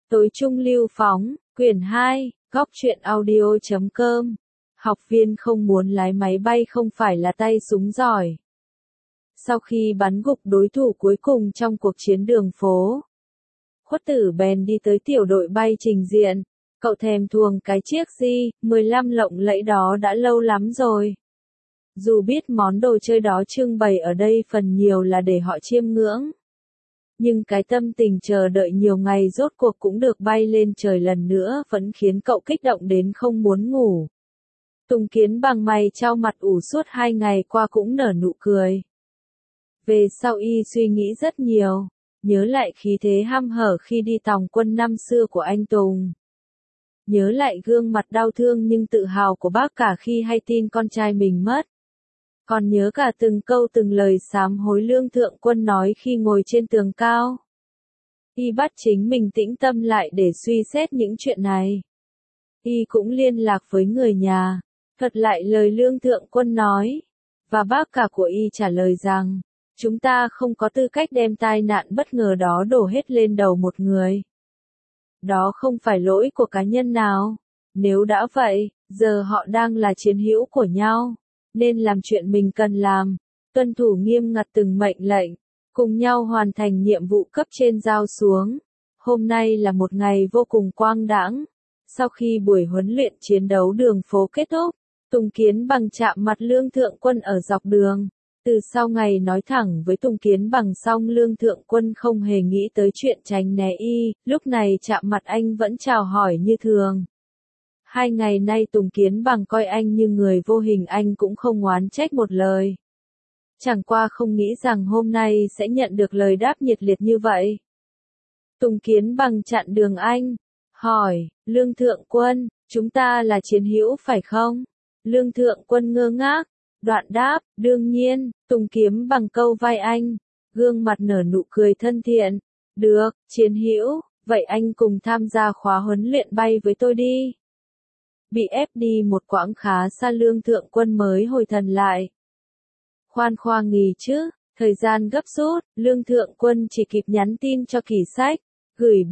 Tối trung lưu phóng, quyển 2, góc truyện audio.com. Học viên không muốn lái máy bay không phải là tay súng giỏi. Sau khi bắn gục đối thủ cuối cùng trong cuộc chiến đường phố, Khuất Tử bèn đi tới tiểu đội bay trình diện. Cậu thèm thuồng cái chiếc J-15 lộng lẫy đó đã lâu lắm rồi. Dù biết món đồ chơi đó trưng bày ở đây phần nhiều là để họ chiêm ngưỡng, nhưng cái tâm tình chờ đợi nhiều ngày rốt cuộc cũng được bay lên trời lần nữa vẫn khiến cậu kích động đến không muốn ngủ. Tùng Kiến Bằng mày chau mặt ủ suốt 2 ngày qua cũng nở nụ cười. Về sau y suy nghĩ rất nhiều, nhớ lại khí thế hăm hở khi đi tòng quân năm xưa của anh Tùng. Nhớ lại gương mặt đau thương nhưng tự hào của bác cả khi hay tin con trai mình mất. Còn nhớ cả từng câu từng lời sám hối Lương Thượng Quân nói khi ngồi trên tường cao. Y bắt chính mình tĩnh tâm lại để suy xét những chuyện này. Y cũng liên lạc với người nhà, thuật lại lời Lương Thượng Quân nói. Và bác cả của Y trả lời rằng, chúng ta không có tư cách đem tai nạn bất ngờ đó đổ hết lên đầu một người. Đó không phải lỗi của cá nhân nào. Nếu đã vậy, giờ họ đang là chiến hữu của nhau, nên làm chuyện mình cần làm, tuân thủ nghiêm ngặt từng mệnh lệnh, cùng nhau hoàn thành nhiệm vụ cấp trên giao xuống. Hôm nay là một ngày vô cùng quang đãng. Sau khi buổi huấn luyện chiến đấu đường phố kết thúc, Tùng Kiến Bằng chạm mặt Lương Thượng Quân ở dọc đường. Từ sau ngày nói thẳng với Tùng Kiến Bằng xong, Lương Thượng Quân không hề nghĩ tới chuyện tránh né y, lúc này chạm mặt anh vẫn chào hỏi như thường. 2 ngày nay Tùng Kiến Bằng coi anh như người vô hình, anh cũng không oán trách một lời. Chẳng qua không nghĩ rằng hôm nay sẽ nhận được lời đáp nhiệt liệt như vậy. Tùng Kiến Bằng chặn đường anh, hỏi, Lương Thượng Quân, chúng ta là chiến hữu phải không? Lương Thượng Quân ngơ ngác, đoạn đáp, đương nhiên. Tùng Kiến Bằng câu vai anh, gương mặt nở nụ cười thân thiện. Được, chiến hữu, vậy anh cùng tham gia khóa huấn luyện bay với tôi đi. Bị ép đi một quãng khá xa, Lương Thượng Quân mới hồi thần lại. Khoan nghỉ chứ, thời gian gấp rút, Lương Thượng Quân chỉ kịp nhắn tin cho Kỷ Sách, gửi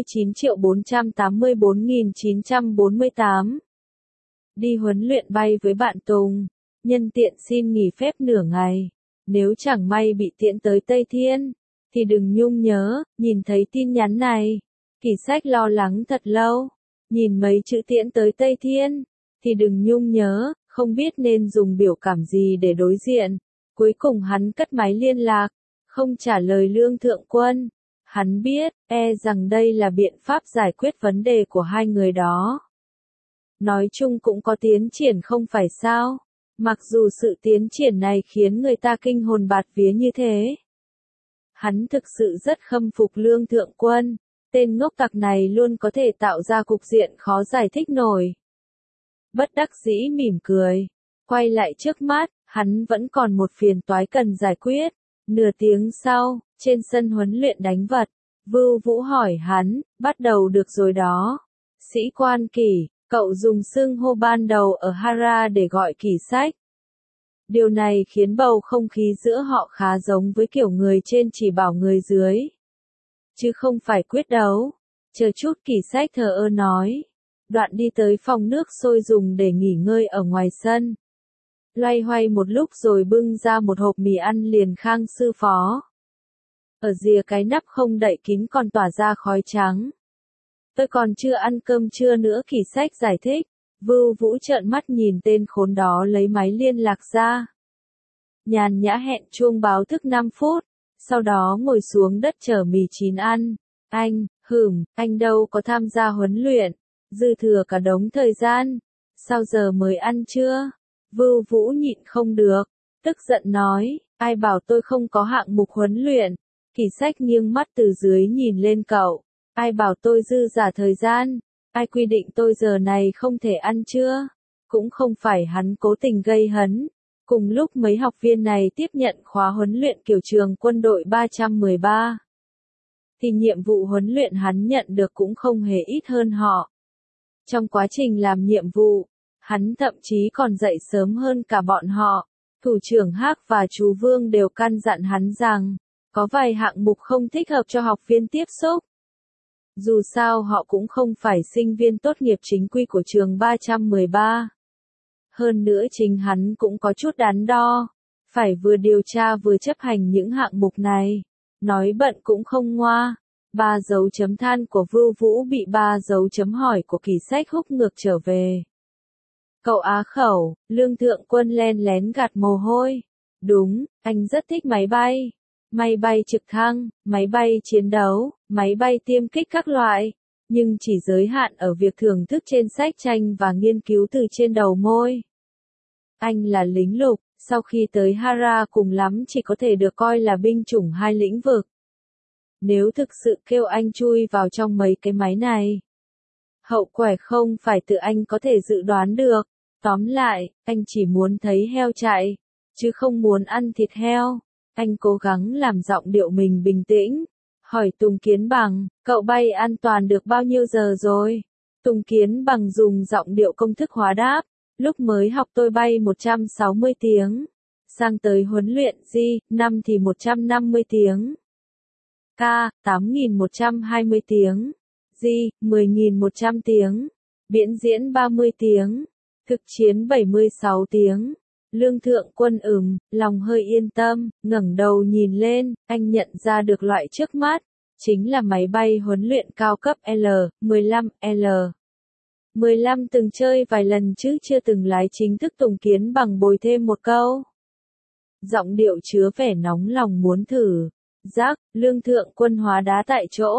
49.484.948. Đi huấn luyện bay với bạn Tùng, nhân tiện xin nghỉ phép nửa ngày. Nếu chẳng may bị tiễn tới Tây Thiên, thì đừng nhung nhớ. Nhìn thấy tin nhắn này, Kỷ Sách lo lắng thật lâu. Nhìn mấy chữ tiễn tới Tây Thiên, thì đừng nhung nhớ, không biết nên dùng biểu cảm gì để đối diện. Cuối cùng hắn cất máy liên lạc, không trả lời Lương Thượng Quân. Hắn biết, rằng đây là biện pháp giải quyết vấn đề của hai người đó. Nói chung cũng có tiến triển không phải sao? Mặc dù sự tiến triển này khiến người ta kinh hồn bạt vía như thế. Hắn thực sự rất khâm phục Lương Thượng Quân. Tên ngốc tặc này luôn có thể tạo ra cục diện khó giải thích nổi. Bất đắc dĩ mỉm cười, quay lại trước mắt, hắn vẫn còn một phiền toái cần giải quyết. Nửa tiếng sau, trên sân huấn luyện đánh vật, Vưu Vũ hỏi hắn, bắt đầu được rồi đó. Sĩ quan Kỷ, cậu dùng xưng hô ban đầu ở Hara để gọi Kỷ Sách. Điều này khiến bầu không khí giữa họ khá giống với kiểu người trên chỉ bảo người dưới, chứ không phải quyết đấu. Chờ chút, Kỷ Sách thờ ơ nói. Đoạn đi tới phòng nước sôi dùng để nghỉ ngơi ở ngoài sân. Loay hoay một lúc rồi bưng ra một hộp mì ăn liền khang sư phó. Ở rìa cái nắp không đậy kín còn tỏa ra khói trắng. Tôi còn chưa ăn cơm trưa nữa, Kỷ Sách giải thích. Vưu Vũ trợn mắt nhìn tên khốn đó lấy máy liên lạc ra. Nhàn nhã hẹn chuông báo thức 5 phút. Sau đó ngồi xuống đất chở mì chín ăn. Anh đâu có tham gia huấn luyện. Dư thừa cả đống thời gian. Sao giờ mới ăn trưa? Vưu Vũ nhịn không được, tức giận nói, ai bảo tôi không có hạng mục huấn luyện. Kỷ Sách nghiêng mắt từ dưới nhìn lên cậu. Ai bảo tôi dư giả thời gian? Ai quy định tôi giờ này không thể ăn trưa? Cũng không phải hắn cố tình gây hấn. Cùng lúc mấy học viên này tiếp nhận khóa huấn luyện kiểu trường quân đội 313, thì nhiệm vụ huấn luyện hắn nhận được cũng không hề ít hơn họ. Trong quá trình làm nhiệm vụ, hắn thậm chí còn dậy sớm hơn cả bọn họ. Thủ trưởng Hắc và chú Vương đều căn dặn hắn rằng, có vài hạng mục không thích hợp cho học viên tiếp xúc. Dù sao họ cũng không phải sinh viên tốt nghiệp chính quy của trường 313. Hơn nữa chính hắn cũng có chút đắn đo, phải vừa điều tra vừa chấp hành những hạng mục này. Nói bận cũng không ngoa. 3 dấu chấm than của Vưu Vũ bị 3 dấu chấm hỏi của Kỳ Sách húc ngược trở về. Cậu á khẩu, Lương Thượng Quân len lén gạt mồ hôi. Đúng, anh rất thích máy bay. Máy bay trực thăng, máy bay chiến đấu, máy bay tiêm kích các loại. Nhưng chỉ giới hạn ở việc thưởng thức trên sách tranh và nghiên cứu từ trên đầu môi. Anh là lính lục, sau khi tới Hara cùng lắm chỉ có thể được coi là binh chủng hai lĩnh vực. Nếu thực sự kêu anh chui vào trong mấy cái máy này, hậu quả không phải tự anh có thể dự đoán được. Tóm lại, anh chỉ muốn thấy heo chạy, chứ không muốn ăn thịt heo. Anh cố gắng làm giọng điệu mình bình tĩnh. Hỏi Tùng Kiến Bằng, cậu bay an toàn được bao nhiêu giờ rồi? Tùng Kiến Bằng dùng giọng điệu công thức hóa đáp. Lúc mới học tôi bay 160 tiếng. Sang tới huấn luyện năm thì 150 tiếng. K, 8.120 tiếng. 10.100 tiếng. Biển diễn 30 tiếng. Thực chiến 76 tiếng. Lương Thượng Quân lòng hơi yên tâm, ngẩng đầu nhìn lên, anh nhận ra được loại trước mắt. Chính là máy bay huấn luyện cao cấp L-15, L-15 từng chơi vài lần chứ chưa từng lái chính thức. Tùng Kiến Bằng bồi thêm một câu. Giọng điệu chứa vẻ nóng lòng muốn thử. Giác, Lương Thượng Quân hóa đá tại chỗ.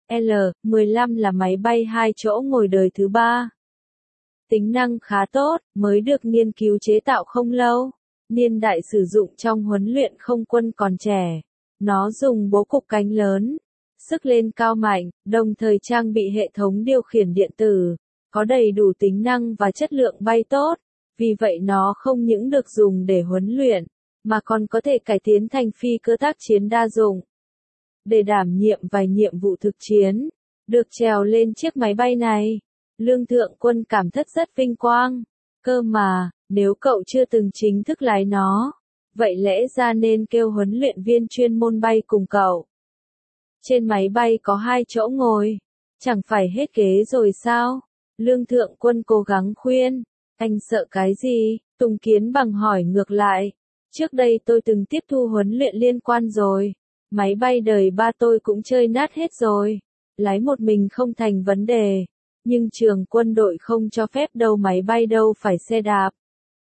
L-15 là máy bay 2 chỗ ngồi đời thứ 3. Tính năng khá tốt, mới được nghiên cứu chế tạo không lâu. Niên đại sử dụng trong huấn luyện không quân còn trẻ. Nó dùng bố cục cánh lớn, sức lên cao mạnh, đồng thời trang bị hệ thống điều khiển điện tử, có đầy đủ tính năng và chất lượng bay tốt. Vì vậy nó không những được dùng để huấn luyện, mà còn có thể cải tiến thành phi cơ tác chiến đa dụng. Để đảm nhiệm vài nhiệm vụ thực chiến, được trèo lên chiếc máy bay này, Lương Thượng Quân cảm thấy rất vinh quang. Cơ mà, nếu cậu chưa từng chính thức lái nó, vậy lẽ ra nên kêu huấn luyện viên chuyên môn bay cùng cậu. Trên máy bay có 2 chỗ ngồi, chẳng phải hết ghế rồi sao? Lương Thượng Quân cố gắng khuyên. Anh sợ cái gì? Tùng Kiến Bằng hỏi ngược lại. Trước đây tôi từng tiếp thu huấn luyện liên quan rồi. Máy bay đời ba tôi cũng chơi nát hết rồi. Lái một mình không thành vấn đề. Nhưng trường quân đội không cho phép đâu, máy bay đâu phải xe đạp.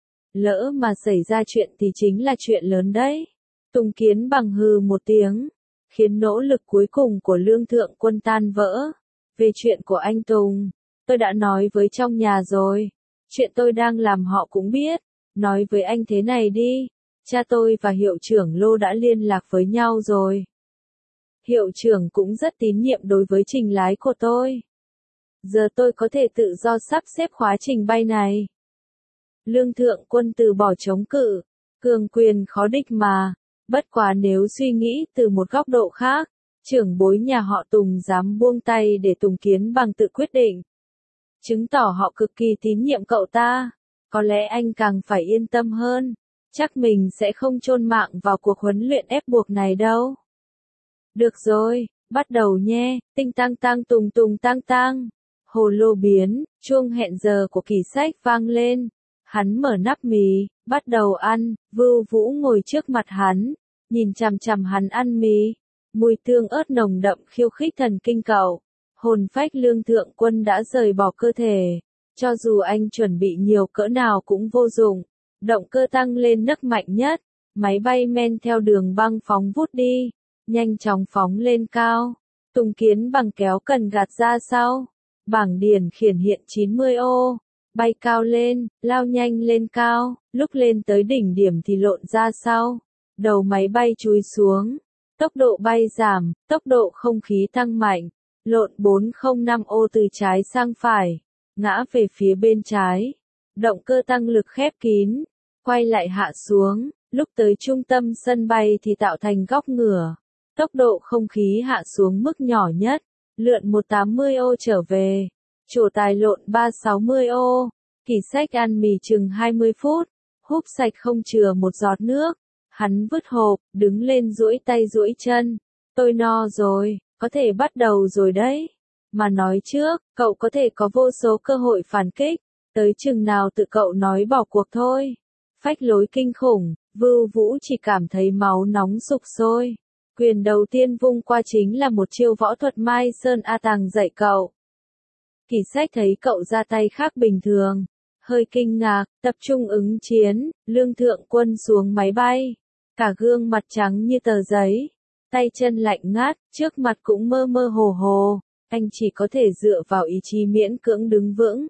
Lỡ mà xảy ra chuyện thì chính là chuyện lớn đấy. Tùng Kiến Bằng hừ một tiếng, khiến nỗ lực cuối cùng của Lương Thượng Quân tan vỡ. Về chuyện của anh Tùng, tôi đã nói với trong nhà rồi. Chuyện tôi đang làm họ cũng biết. Nói với anh thế này đi. Cha tôi và hiệu trưởng Lô đã liên lạc với nhau rồi. Hiệu trưởng cũng rất tín nhiệm đối với trình lái của tôi. Giờ tôi có thể tự do sắp xếp khóa trình bay này. Lương Thượng Quân từ bỏ chống cự. Cường quyền khó địch mà. Bất quá nếu suy nghĩ từ một góc độ khác, trưởng bối nhà họ Tùng dám buông tay để Tùng Kiến Bằng tự quyết định, chứng tỏ họ cực kỳ tín nhiệm cậu ta. Có lẽ anh càng phải yên tâm hơn. Chắc mình sẽ không chôn mạng vào cuộc huấn luyện ép buộc này đâu. Được rồi, bắt đầu nhé. Tinh tang tang tùng tùng tang tang. Hồ lô biến, chuông hẹn giờ của Kỳ Sách vang lên. Hắn mở nắp mì, bắt đầu ăn. Vưu Vũ ngồi trước mặt hắn, nhìn chằm chằm hắn ăn mì. Mùi tương ớt nồng đậm khiêu khích thần kinh cậu. Hồn phách Lương Thượng Quân đã rời bỏ cơ thể. Cho dù anh chuẩn bị nhiều cỡ nào cũng vô dụng. Động cơ tăng lên nấc mạnh nhất. Máy bay men theo đường băng phóng vút đi. Nhanh chóng phóng lên cao. Tùng Kiến Bằng kéo cần gạt ra sau. Bảng điển khiển hiện 90 ô. Bay cao lên, lao nhanh lên cao. Lúc lên tới đỉnh điểm thì lộn ra sau. Đầu máy bay chúi xuống. Tốc độ bay giảm, tốc độ không khí tăng mạnh. Lộn 405 ô từ trái sang phải. Ngã về phía bên trái. Động cơ tăng lực khép kín. Quay lại hạ xuống. Lúc tới trung tâm sân bay thì tạo thành góc ngửa. Tốc độ không khí hạ xuống mức nhỏ nhất. Lượn 180 ô trở về. Trổ tài lộn 360 ô. Kỳ Sách ăn mì chừng 20 phút. Húp sạch không chừa một giọt nước. Hắn vứt hộp, đứng lên duỗi tay duỗi chân. Tôi no rồi, có thể bắt đầu rồi đấy. Mà nói trước, cậu có thể có vô số cơ hội phản kích, tới chừng nào tự cậu nói bỏ cuộc thôi. Phách lối kinh khủng, Vưu Vũ chỉ cảm thấy máu nóng sục sôi. Quyền đầu tiên vung qua chính là một chiêu võ thuật Mai Sơn A Tàng dạy cậu. Kỳ Sách thấy cậu ra tay khác bình thường, hơi kinh ngạc, tập trung ứng chiến, Lương Thượng Quân xuống máy bay. Cả gương mặt trắng như tờ giấy, tay chân lạnh ngắt, trước mặt cũng mơ mơ hồ hồ, anh chỉ có thể dựa vào ý chí miễn cưỡng đứng vững.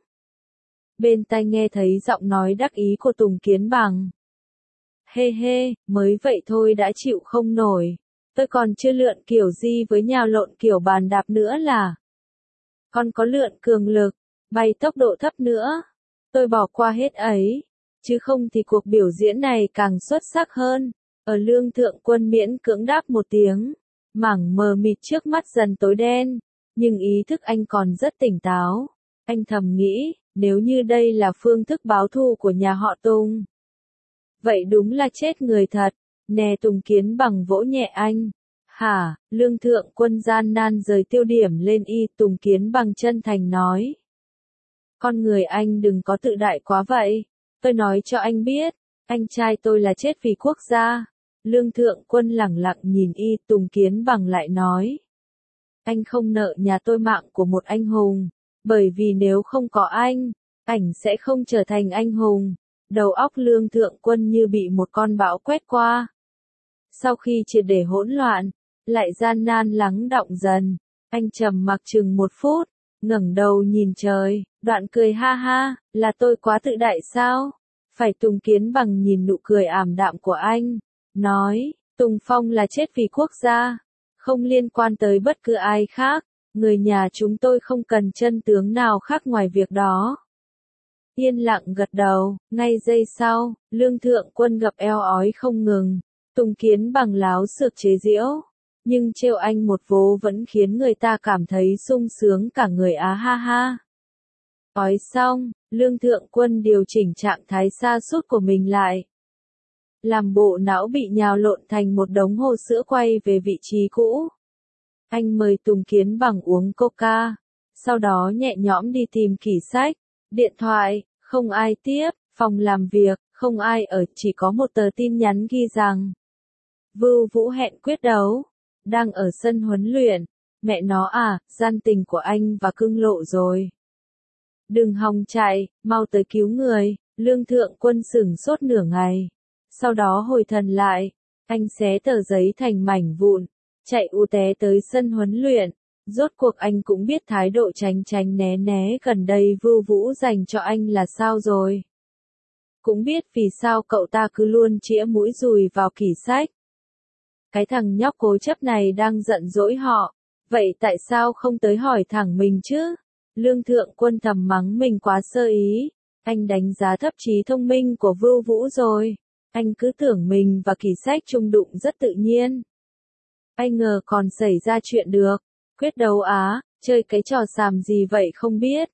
Bên tai nghe thấy giọng nói đắc ý của Tùng Kiến Bằng. Hê hê, mới vậy thôi đã chịu không nổi, tôi còn chưa lượn kiểu gì với nhào lộn kiểu bàn đạp nữa là. Còn có lượn cường lực, bay tốc độ thấp nữa. Tôi bỏ qua hết ấy, chứ không thì cuộc biểu diễn này càng xuất sắc hơn. Ở Lương Thượng Quân miễn cưỡng đáp một tiếng, mảng mờ mịt trước mắt dần tối đen, nhưng ý thức anh còn rất tỉnh táo. Anh thầm nghĩ, nếu như đây là phương thức báo thù của nhà họ Tùng, vậy đúng là chết người thật. Nè, Tùng Kiến Bằng vỗ nhẹ anh. Hả? Lương Thượng Quân gian nan rời tiêu điểm lên y. Tùng Kiến Bằng chân thành nói. Con người anh đừng có tự đại quá vậy. Tôi nói cho anh biết, anh trai tôi là chết vì quốc gia. Lương Thượng Quân lẳng lặng nhìn y. Tùng Kiến Bằng lại nói. Anh không nợ nhà tôi mạng của một anh hùng, bởi vì nếu không có anh, ảnh sẽ không trở thành anh hùng. Đầu óc Lương Thượng Quân như bị một con bão quét qua. Sau khi triệt để hỗn loạn, lại gian nan lắng đọng dần, anh trầm mặc chừng 1 phút, ngẩng đầu nhìn trời, đoạn cười ha ha, là tôi quá tự đại sao? Phải. Tùng Kiến Bằng nhìn nụ cười ảm đạm của anh, nói, Tùng Phong là chết vì quốc gia, không liên quan tới bất cứ ai khác, người nhà chúng tôi không cần chân tướng nào khác ngoài việc đó. Yên lặng gật đầu, ngay giây sau, Lương Thượng Quân gập eo ói không ngừng. Tùng Kiến Bằng láo xược chế giễu, nhưng trêu anh một vố vẫn khiến người ta cảm thấy sung sướng cả người á ha ha. Ói xong, Lương Thượng Quân điều chỉnh trạng thái sa sút của mình lại. Làm bộ não bị nhào lộn thành một đống hồ sữa quay về vị trí cũ. Anh mời Tùng Kiến Bằng uống coca, sau đó nhẹ nhõm đi tìm Kỳ Sách. Điện thoại, không ai tiếp, phòng làm việc, không ai ở, chỉ có một tờ tin nhắn ghi rằng Vưu Vũ hẹn quyết đấu, đang ở sân huấn luyện. Mẹ nó à, gian tình của anh và cưng lộ rồi. Đừng hòng chạy, mau tới cứu người. Lương Thượng Quân sửng sốt nửa ngày. Sau đó hồi thần lại, anh xé tờ giấy thành mảnh vụn, chạy u té tới sân huấn luyện. Rốt cuộc anh cũng biết thái độ tránh tránh né né gần đây Vưu Vũ dành cho anh là sao rồi. Cũng biết vì sao cậu ta cứ luôn chĩa mũi dùi vào Kỳ Sách. Cái thằng nhóc cố chấp này đang giận dỗi họ, vậy tại sao không tới hỏi thẳng mình chứ? Lương Thượng Quân thầm mắng mình quá sơ ý, anh đánh giá thấp trí thông minh của Vưu Vũ rồi, anh cứ tưởng mình và Kỳ Sách chung đụng rất tự nhiên. Ai ngờ còn xảy ra chuyện được, quyết đấu á, chơi cái trò xàm gì vậy không biết.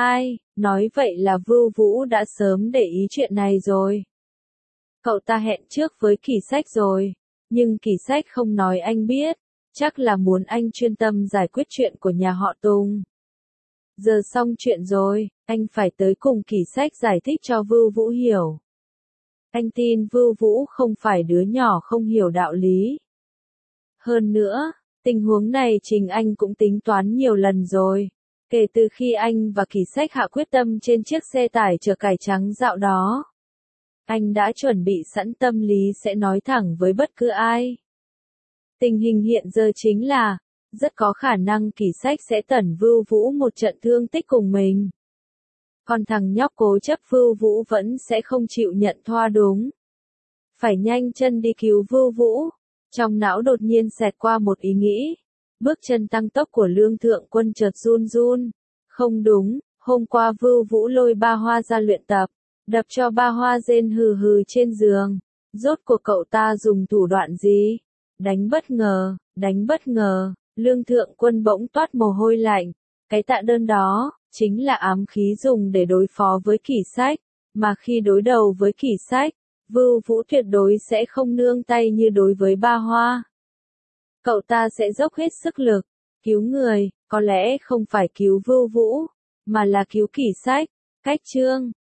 Nói vậy là Vưu Vũ đã sớm để ý chuyện này rồi. Cậu ta hẹn trước với Kỳ Sách rồi. Nhưng Kỳ Sách không nói anh biết, chắc là muốn anh chuyên tâm giải quyết chuyện của nhà họ Tùng. Giờ xong chuyện rồi, anh phải tới cùng Kỳ Sách giải thích cho Vưu Vũ hiểu. Anh tin Vưu Vũ không phải đứa nhỏ không hiểu đạo lý. Hơn nữa, tình huống này chính anh cũng tính toán nhiều lần rồi. Kể từ khi anh và Kỳ Sách hạ quyết tâm trên chiếc xe tải chở cải trắng dạo đó, anh đã chuẩn bị sẵn tâm lý sẽ nói thẳng với bất cứ ai. Tình hình hiện giờ chính là, rất có khả năng Kỳ Sách sẽ tẩn Vưu Vũ một trận thương tích cùng mình. Còn thằng nhóc cố chấp Vưu Vũ vẫn sẽ không chịu nhận thoa đúng. Phải nhanh chân đi cứu Vưu Vũ. Trong não đột nhiên xẹt qua một ý nghĩ. Bước chân tăng tốc của Lương Thượng Quân chợt run run. Không đúng, hôm qua Vưu Vũ lôi Ba Hoa ra luyện tập, đập cho Ba Hoa rên hừ hừ trên giường. Rốt cuộc cậu ta dùng thủ đoạn gì? Đánh bất ngờ, Lương Thượng Quân bỗng toát mồ hôi lạnh. Cái tạ đơn đó, chính là ám khí dùng để đối phó với Kỳ Sách, mà khi đối đầu với Kỳ Sách, Vưu Vũ tuyệt đối sẽ không nương tay như đối với Ba Hoa. Cậu ta sẽ dốc hết sức lực, Cứu người, có lẽ không phải cứu Vưu Vũ, mà là cứu Kỷ Sách. Cách chương